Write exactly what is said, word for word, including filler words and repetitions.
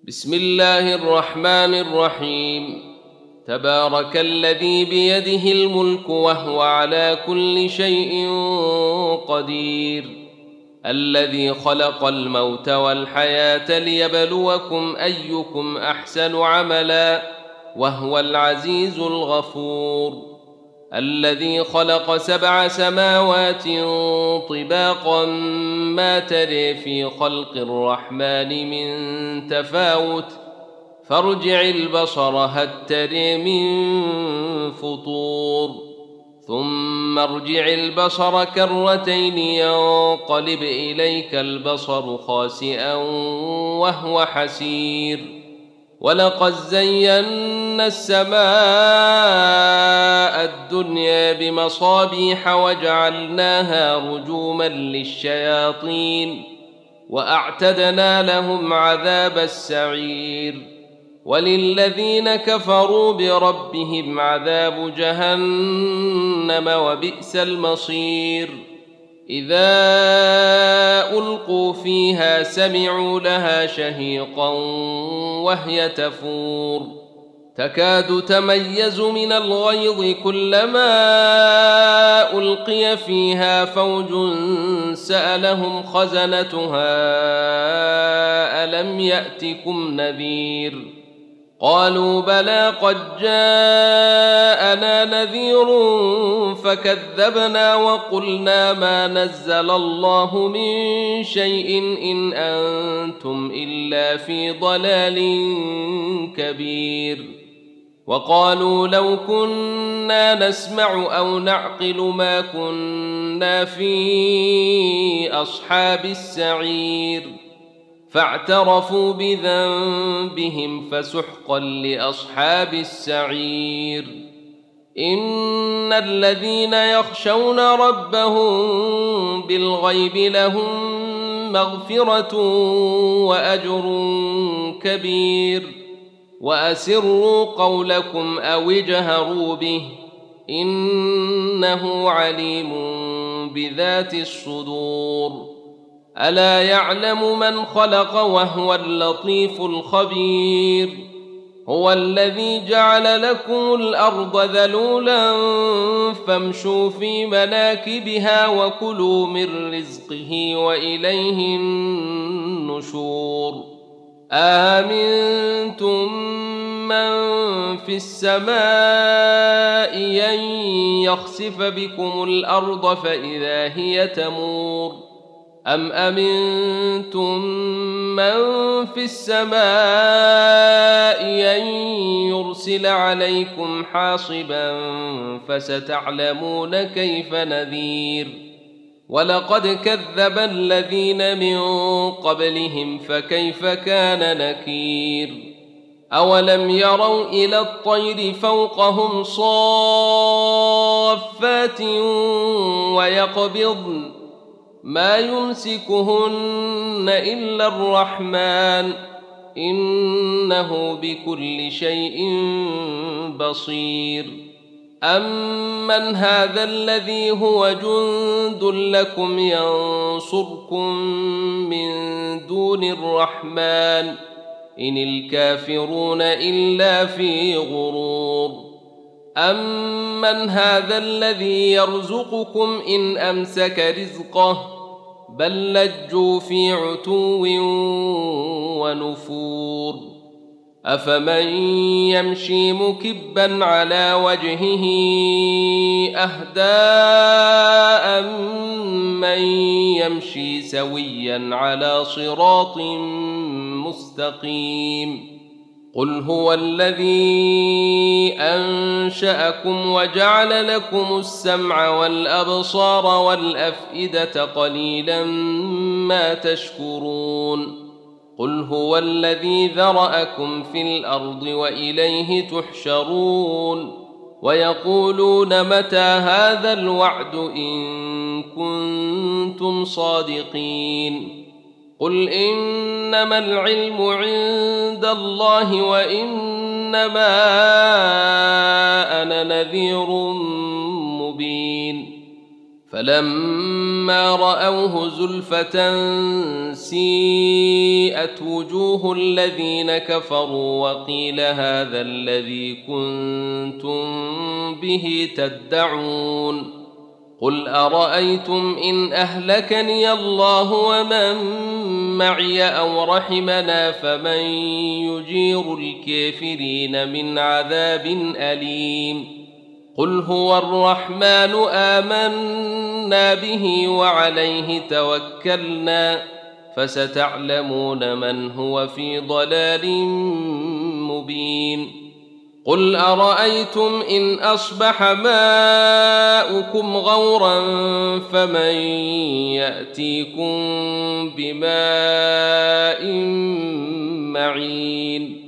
بسم الله الرحمن الرحيم. تبارك الذي بيده الملك وهو على كل شيء قدير، الذي خلق الموت والحياة ليبلوكم أيكم أحسن عملا وهو العزيز الغفور، الذي خلق سبع سماوات طباقا ما تري في خلق الرحمن من تفاوت فارجع البصر هل تري من فطور ثم ارجع البصر كرتين ينقلب إليك البصر خاسئا وهو حسير، ولقد زينا السماء الدنيا بمصابيح وجعلناها رجوما للشياطين وأعتدنا لهم عذاب السعير، وللذين كفروا بربهم عذاب جهنم وبئس المصير. إذا ألقوا فيها سمعوا لها شهيقا وهي تفور تكاد تميز من الغيظ كلما ألقي فيها فوج سألهم خزنتها ألم يأتكم نذير؟ قالوا بلى قد جاءنا نذير فكذبنا وقلنا ما نزل الله من شيء إن أنتم إلا في ضلال كبير. وقالوا لو كنا نسمع أو نعقل ما كنا في أصحاب السعير، فاعترفوا بذنبهم فسحقا لأصحاب السعير. إن الذين يخشون ربهم بالغيب لهم مغفرة وأجر كبير. وأسروا قولكم أو اجهروا به إنه عليم بذات الصدور. ألا يعلم من خلق وهو اللطيف الخبير. هو الذي جعل لكم الأرض ذلولا فامشوا في مناكبها وكلوا من رزقه وإليه النشور. آمنتم من في السماء أن يخسف بكم الأرض فإذا هي تمور أم أمنتم من في السماء أن يرسل عليكم حاصبا فستعلمون كيف نذير. ولقد كذب الذين من قبلهم فكيف كان نكير. أولم يروا إلى الطير فوقهم صافات ويقبضن ما يمسكهن إلا الرحمن إنه بكل شيء بصير. أمن هذا الذي هو جند لكم ينصركم من دون الرحمن إن الكافرون إلا في غرور. أمن هذا الذي يرزقكم إن أمسك رزقه بل لجوا في عتو ونفور. أفمن يمشي مكبا على وجهه أهدى أمن يمشي سويا على صراط مستقيم. قل هو الذي أنشأكم وجعل لكم السمع والأبصار والأفئدة قليلا ما تشكرون. قل هو الذي ذرأكم في الأرض وإليه تحشرون. ويقولون متى هذا الوعد إن كنتم صادقين. قل إنما العلم عند الله وإنما أنا نذير مبين. فلما رأوه زلفة سيئت وجوه الذين كفروا وقيل هذا الذي كنتم به تدعون قل أرأيتم إن أهلكني الله ومن معي أو رحمنا فمن يجير الكافرين من عذاب أليم قل هو الرحمن آمنا به وعليه توكلنا فستعلمون من هو في ضلال مبين قل أرأيتم إن أصبح ماؤكم غورا فمن يأتيكم بماء معين